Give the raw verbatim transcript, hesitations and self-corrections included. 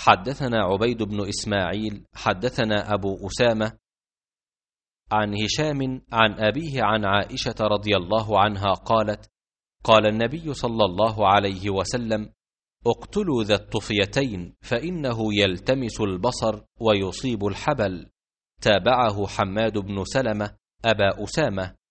حدثنا عبيد بن إسماعيل حدثنا أبو أسامة عن هشام عن أبيه عن عائشة رضي الله عنها قالت: قال النبي صلى الله عليه وسلم: اقتلوا ذا الطفيتين فإنه يلتمس البصر ويصيب الحبل. تابعه حماد بن سلمة أبا أسامة.